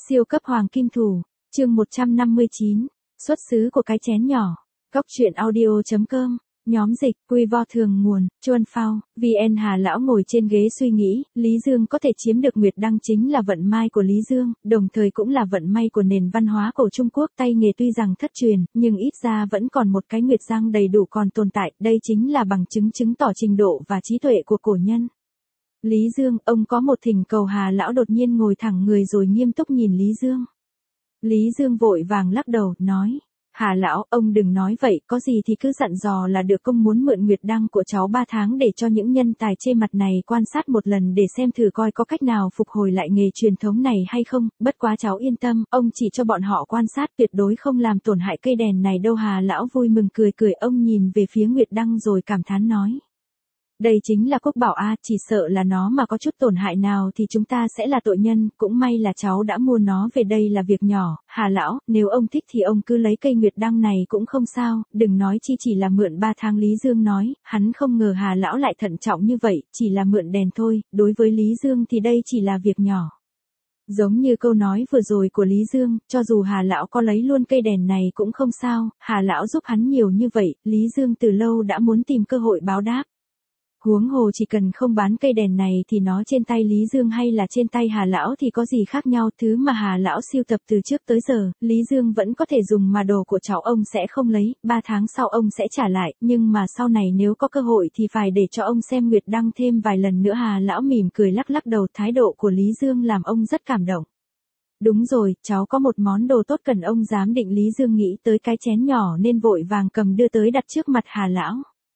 Siêu cấp hoàng kim thủ, chương 159, xuất xứ của cái chén nhỏ. Góc truyện audio.com, nhóm dịch, quy vo thường nguồn, Chuan Phao, VN. Hà lão ngồi trên ghế suy nghĩ, Lý Dương có thể chiếm được Nguyệt Đăng chính là vận may của Lý Dương, đồng thời cũng là vận may của nền văn hóa cổ Trung Quốc. Tay nghề tuy rằng thất truyền, nhưng ít ra vẫn còn một cái Nguyệt Giang đầy đủ còn tồn tại, đây chính là bằng chứng chứng tỏ trình độ và trí tuệ của cổ nhân. Lý Dương, ông có một thỉnh cầu. Hà lão đột nhiên ngồi thẳng người rồi nghiêm túc nhìn Lý Dương. Lý Dương vội vàng lắc đầu, nói. Hà lão, ông đừng nói vậy, có gì thì cứ dặn dò là được. Công muốn mượn Nguyệt Đăng của cháu 3 tháng để cho những nhân tài chê mặt này quan sát một lần để xem thử coi có cách nào phục hồi lại nghề truyền thống này hay không. Bất quá cháu yên tâm, ông chỉ cho bọn họ quan sát, tuyệt đối không làm tổn hại cây đèn này đâu. Hà lão vui mừng cười cười, ông nhìn về phía Nguyệt Đăng rồi cảm thán nói. Đây chính là quốc bảo a, chỉ sợ là nó mà có chút tổn hại nào thì chúng ta sẽ là tội nhân, cũng may là cháu đã mua nó về, đây là việc nhỏ. Hà lão, nếu ông thích thì ông cứ lấy cây Nguyệt Đăng này cũng không sao, đừng nói chi chỉ là mượn 3 tháng. Lý Dương nói, hắn không ngờ Hà lão lại thận trọng như vậy, chỉ là mượn đèn thôi, đối với Lý Dương thì đây chỉ là việc nhỏ. Giống như câu nói vừa rồi của Lý Dương, cho dù Hà lão có lấy luôn cây đèn này cũng không sao, Hà lão giúp hắn nhiều như vậy, Lý Dương từ lâu đã muốn tìm cơ hội báo đáp. Huống hồ chỉ cần không bán cây đèn này thì nó trên tay Lý Dương hay là trên tay Hà lão thì có gì khác nhau. Thứ mà Hà lão sưu tập từ trước tới giờ, Lý Dương vẫn có thể dùng mà đồ của cháu ông sẽ không lấy, 3 tháng sau ông sẽ trả lại, nhưng mà sau này nếu có cơ hội thì phải để cho ông xem Nguyệt Đăng thêm vài lần nữa. Hà lão mỉm cười lắc lắc đầu, thái độ của Lý Dương làm ông rất cảm động. Đúng rồi, cháu có một món đồ tốt cần ông giám định. Lý Dương nghĩ tới cái chén nhỏ nên vội vàng cầm đưa tới đặt trước mặt Hà lão.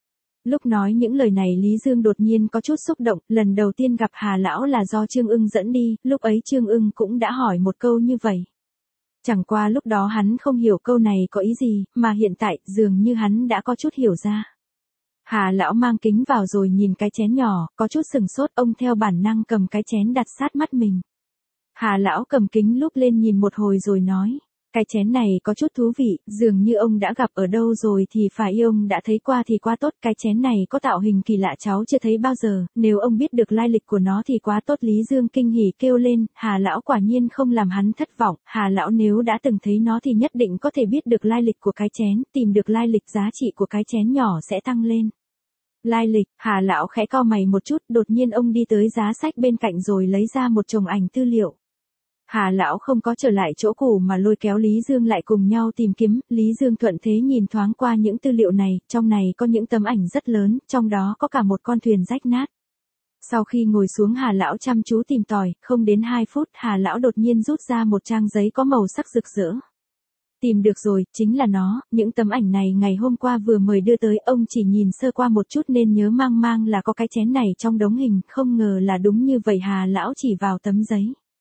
Lúc nói những lời này Lý Dương đột nhiên có chút xúc động, lần đầu tiên gặp Hà lão là do Trương Ưng dẫn đi, lúc ấy Trương Ưng cũng đã hỏi một câu như vậy. Chẳng qua lúc đó hắn không hiểu câu này có ý gì, mà hiện tại dường như hắn đã có chút hiểu ra. Hà lão mang kính vào rồi nhìn cái chén nhỏ, có chút sừng sốt, ông theo bản năng cầm cái chén đặt sát mắt mình. Hà lão cầm kính lúp lên nhìn một hồi rồi nói. Cái chén này có chút thú vị, dường như ông đã gặp ở đâu rồi thì phải, ông đã thấy qua thì quá tốt. Cái chén này có tạo hình kỳ lạ cháu chưa thấy bao giờ, nếu ông biết được lai lịch của nó thì quá tốt. Lý Dương kinh hỉ kêu lên, Hà lão quả nhiên không làm hắn thất vọng. Hà lão nếu đã từng thấy nó thì nhất định có thể biết được lai lịch của cái chén, tìm được lai lịch giá trị của cái chén nhỏ sẽ tăng lên. Lai lịch, Hà lão khẽ cau mày một chút, đột nhiên ông đi tới giá sách bên cạnh rồi lấy ra một chồng ảnh tư liệu. Hà lão không có trở lại chỗ cũ mà lôi kéo Lý Dương lại cùng nhau tìm kiếm. Lý Dương thuận thế nhìn thoáng qua những tư liệu này, trong này có những tấm ảnh rất lớn, trong đó có cả một con thuyền rách nát. Sau khi ngồi xuống Hà lão chăm chú tìm tòi, không đến 2 phút Hà lão đột nhiên rút ra một trang giấy có màu sắc rực rỡ. Tìm được rồi, chính là nó, những tấm ảnh này ngày hôm qua vừa mới đưa tới, ông chỉ nhìn sơ qua một chút nên nhớ mang mang là có cái chén này trong đống hình, không ngờ là đúng như vậy. Hà lão chỉ vào tấm giấy.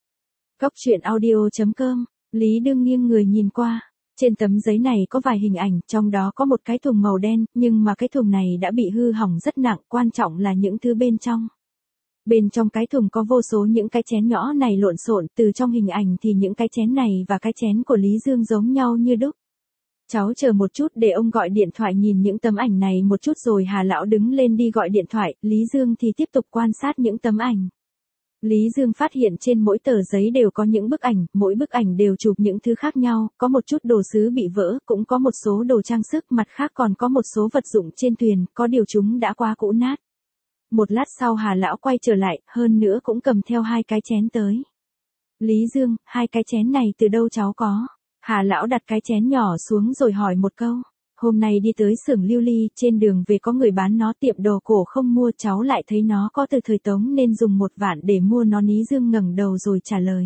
Góc truyện audio.com, Lý Đương nghiêng người nhìn qua. Trên tấm giấy này có vài hình ảnh, trong đó có một cái thùng màu đen, nhưng mà cái thùng này đã bị hư hỏng rất nặng, quan trọng là những thứ bên trong. Bên trong cái thùng có vô số những cái chén nhỏ này lộn xộn, từ trong hình ảnh thì những cái chén này và cái chén của Lý Dương giống nhau như đúc. Cháu chờ một chút để ông gọi điện thoại nhìn những tấm ảnh này một chút rồi Hà lão đứng lên đi gọi điện thoại, Lý Dương thì tiếp tục quan sát những tấm ảnh. Lý Dương phát hiện trên mỗi tờ giấy đều có những bức ảnh, mỗi bức ảnh đều chụp những thứ khác nhau, có một chút đồ sứ bị vỡ, cũng có một số đồ trang sức, mặt khác còn có một số vật dụng trên thuyền, có điều chúng đã quá cũ nát. Một lát sau Hà lão quay trở lại, hơn nữa cũng cầm theo 2 cái chén tới. Lý Dương, 2 cái chén này từ đâu cháu có? Hà lão đặt cái chén nhỏ xuống rồi hỏi một câu. Hôm nay đi tới xưởng lưu ly, trên đường về có người bán nó, tiệm đồ cổ không mua, cháu lại thấy nó có từ thời Tống nên dùng 1 vạn để mua nó. Lý Dương ngẩng đầu rồi trả lời.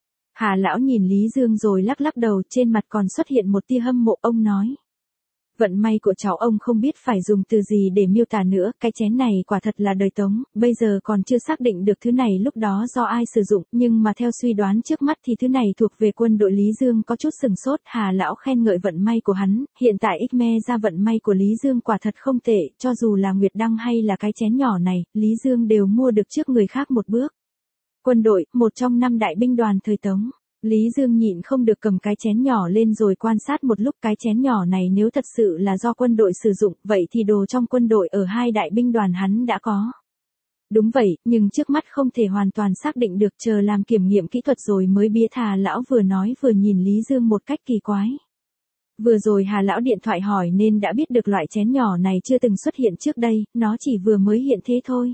Hà lão nhìn Lý Dương rồi lắc lắc đầu, trên mặt còn xuất hiện một tia hâm mộ. Ông nói. Vận may của cháu ông không biết phải dùng từ gì để miêu tả nữa, cái chén này quả thật là đời Tống, bây giờ còn chưa xác định được thứ này lúc đó do ai sử dụng, nhưng mà theo suy đoán trước mắt thì thứ này thuộc về quân đội. Lý Dương có chút sừng sốt, Hà lão khen ngợi vận may của hắn, hiện tại Xme ra vận may của Lý Dương quả thật không tệ, cho dù là Nguyệt Đăng hay là cái chén nhỏ này, Lý Dương đều mua được trước người khác một bước. Quân đội, một trong 5 đại binh đoàn thời Tống. Lý Dương nhịn không được cầm cái chén nhỏ lên rồi quan sát một lúc. Cái chén nhỏ này nếu thật sự là do quân đội sử dụng, vậy thì đồ trong quân đội ở 2 đại binh đoàn hắn đã có. Đúng vậy, nhưng trước mắt không thể hoàn toàn xác định được, chờ làm kiểm nghiệm kỹ thuật rồi mới biết. Hà lão vừa nói vừa nhìn Lý Dương một cách kỳ quái. Vừa rồi Hà lão điện thoại hỏi nên đã biết được loại chén nhỏ này chưa từng xuất hiện trước đây, nó chỉ vừa mới hiện thế thôi.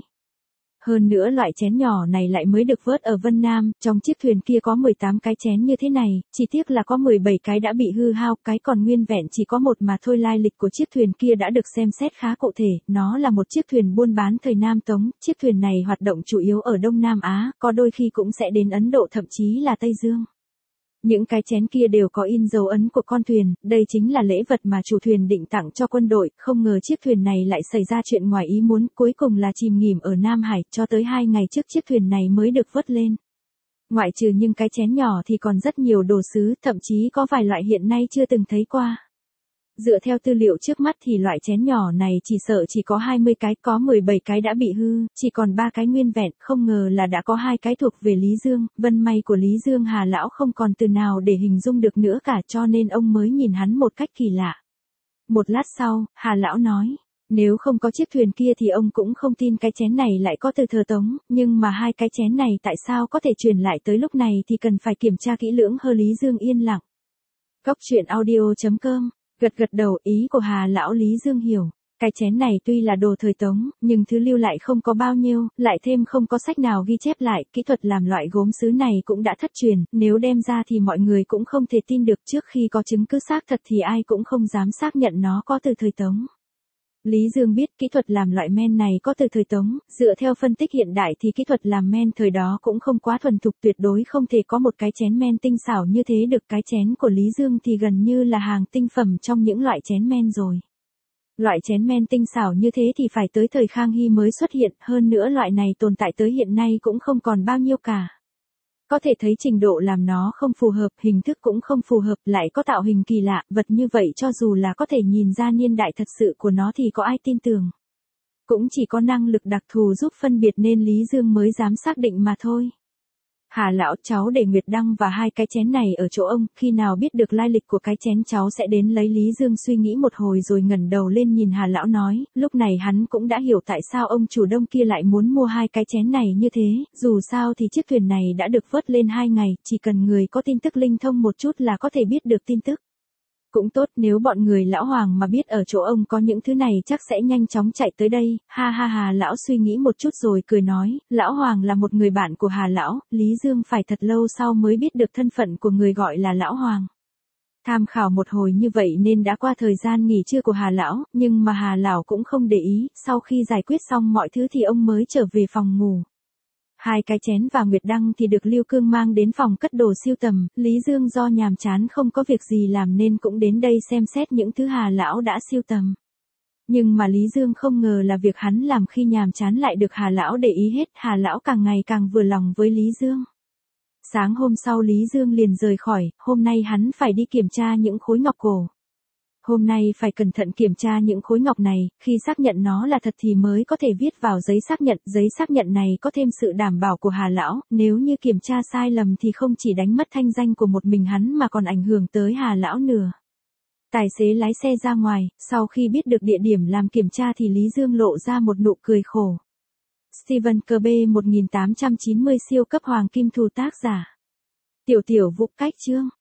Hơn nữa loại chén nhỏ này lại mới được vớt ở Vân Nam, trong chiếc thuyền kia có 18 cái chén như thế này, chỉ tiếc là có 17 cái đã bị hư hao, cái còn nguyên vẹn chỉ có một mà thôi. Lai lịch của chiếc thuyền kia đã được xem xét khá cụ thể, nó là một chiếc thuyền buôn bán thời Nam Tống, chiếc thuyền này hoạt động chủ yếu ở Đông Nam Á, có đôi khi cũng sẽ đến Ấn Độ thậm chí là Tây Dương. Những cái chén kia đều có in dấu ấn của con thuyền, đây chính là lễ vật mà chủ thuyền định tặng cho quân đội, không ngờ chiếc thuyền này lại xảy ra chuyện ngoài ý muốn, cuối cùng là chìm nghỉm ở Nam Hải, cho tới 2 ngày trước chiếc thuyền này mới được vớt lên. Ngoại trừ những cái chén nhỏ thì còn rất nhiều đồ sứ, thậm chí có vài loại hiện nay chưa từng thấy qua. Dựa theo tư liệu trước mắt thì loại chén nhỏ này chỉ sợ chỉ có 20 cái, có 17 cái đã bị hư, chỉ còn 3 cái nguyên vẹn, không ngờ là đã có 2 cái thuộc về Lý Dương, vận may của Lý Dương Hà lão không còn từ nào để hình dung được nữa cả, cho nên ông mới nhìn hắn một cách kỳ lạ. Một lát sau, Hà lão nói, nếu không có chiếc thuyền kia thì ông cũng không tin cái chén này lại có từ thời Tống, nhưng mà 2 cái chén này tại sao có thể truyền lại tới lúc này thì cần phải kiểm tra kỹ lưỡng hơn. Lý Dương yên lặng. Góc truyện audio.com gật đầu, ý của Hà lão Lý Dương hiểu. Cái chén này tuy là đồ thời Tống, nhưng thứ lưu lại không có bao nhiêu, lại thêm không có sách nào ghi chép lại, kỹ thuật làm loại gốm sứ này cũng đã thất truyền, nếu đem ra thì mọi người cũng không thể tin được, trước khi có chứng cứ xác thật thì ai cũng không dám xác nhận nó có từ thời Tống. Lý Dương biết kỹ thuật làm loại men này có từ thời Tống, dựa theo phân tích hiện đại thì kỹ thuật làm men thời đó cũng không quá thuần thục, tuyệt đối không thể có một cái chén men tinh xảo như thế được. Cái chén của Lý Dương thì gần như là hàng tinh phẩm trong những loại chén men rồi. Loại chén men tinh xảo như thế thì phải tới thời Khang Hy mới xuất hiện, hơn nữa loại này tồn tại tới hiện nay cũng không còn bao nhiêu cả. Có thể thấy trình độ làm nó không phù hợp, hình thức cũng không phù hợp, lại có tạo hình kỳ lạ, vật như vậy cho dù là có thể nhìn ra niên đại thật sự của nó thì có ai tin tưởng. Cũng chỉ có năng lực đặc thù giúp phân biệt nên Lý Dương mới dám xác định mà thôi. Hà lão, cháu để Nguyệt Đăng và 2 cái chén này ở chỗ ông, khi nào biết được lai lịch của cái chén cháu sẽ đến lấy. Lý Dương suy nghĩ một hồi rồi ngẩng đầu lên nhìn Hà lão nói, lúc này hắn cũng đã hiểu tại sao ông chủ Đông kia lại muốn mua 2 cái chén này như thế, dù sao thì chiếc thuyền này đã được vớt lên 2 ngày, chỉ cần người có tin tức linh thông một chút là có thể biết được tin tức. Cũng tốt, nếu bọn người lão Hoàng mà biết ở chỗ ông có những thứ này chắc sẽ nhanh chóng chạy tới đây. Ha ha. Hà lão suy nghĩ một chút rồi cười nói, lão Hoàng là một người bạn của Hà lão, Lý Dương phải thật lâu sau mới biết được thân phận của người gọi là lão Hoàng. Tham khảo một hồi như vậy nên đã qua thời gian nghỉ trưa của Hà lão, nhưng mà Hà lão cũng không để ý, sau khi giải quyết xong mọi thứ thì ông mới trở về phòng ngủ. 2 cái chén và Nguyệt Đăng thì được Lưu Cương mang đến phòng cất đồ sưu tầm, Lý Dương do nhàm chán không có việc gì làm nên cũng đến đây xem xét những thứ Hà lão đã sưu tầm. Nhưng mà Lý Dương không ngờ là việc hắn làm khi nhàm chán lại được Hà lão để ý hết, Hà lão càng ngày càng vừa lòng với Lý Dương. Sáng hôm sau Lý Dương liền rời khỏi, hôm nay hắn phải đi kiểm tra những khối ngọc cổ. Hôm nay phải cẩn thận kiểm tra những khối ngọc này, khi xác nhận nó là thật thì mới có thể viết vào giấy xác nhận này có thêm sự đảm bảo của Hà lão, nếu như kiểm tra sai lầm thì không chỉ đánh mất thanh danh của một mình hắn mà còn ảnh hưởng tới Hà lão nữa. Tài xế lái xe ra ngoài, sau khi biết được địa điểm làm kiểm tra thì Lý Dương lộ ra một nụ cười khổ. Stephen Kirby 1890 siêu cấp hoàng kim thủ tác giả. Tiểu Vũ cách chương